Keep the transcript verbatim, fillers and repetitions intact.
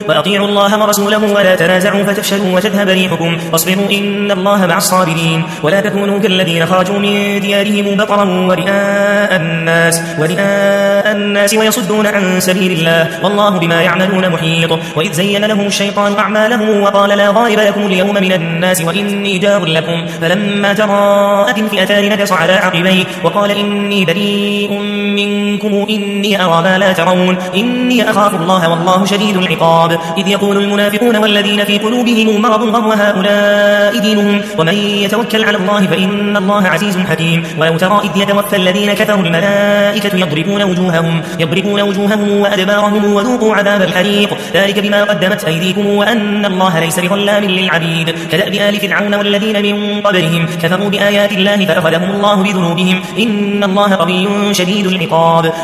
وأطيعوا الله ورسوله ولا تنازعوا فتفشلوا وتذهب ريحكم واصبروا إن الله مع الصابرين. ولا تكونوا كالذين خرجوا من ديارهم بطرا ورئاء الناس ورئاء الناس ويصدون عن سبيل الله والله بما يعملون محيط. وإذ زين لهم الشيطان أعمالهم وقال لا غالب لكم اليوم من الناس وإني جار لكم فلما تراءت الفئتان نكص على عقبيه وقال إني بريء منكم إني أرى ما لا ترون إني أخاف الله والله شديد العقاب. إذ يقول المنافقون والذين في قلوبهم مرض غر هؤلاء دينهم ومن يتوكل على الله فإن الله عزيز حكيم. ولو ترى إذ يتوفى الذين كفروا الملائكة يضربون وجوههم يضربون وجوههم وأدبارهم وذوقوا عذاب الحريق ذلك بما قدمت أيديكم وأن الله ليس بظلام للعبيد. كدأب آل فرعون والذين من قبلهم كفروا بآيات الله فأخذهم الله بذنوبهم إن الله قوي شديد العقاب.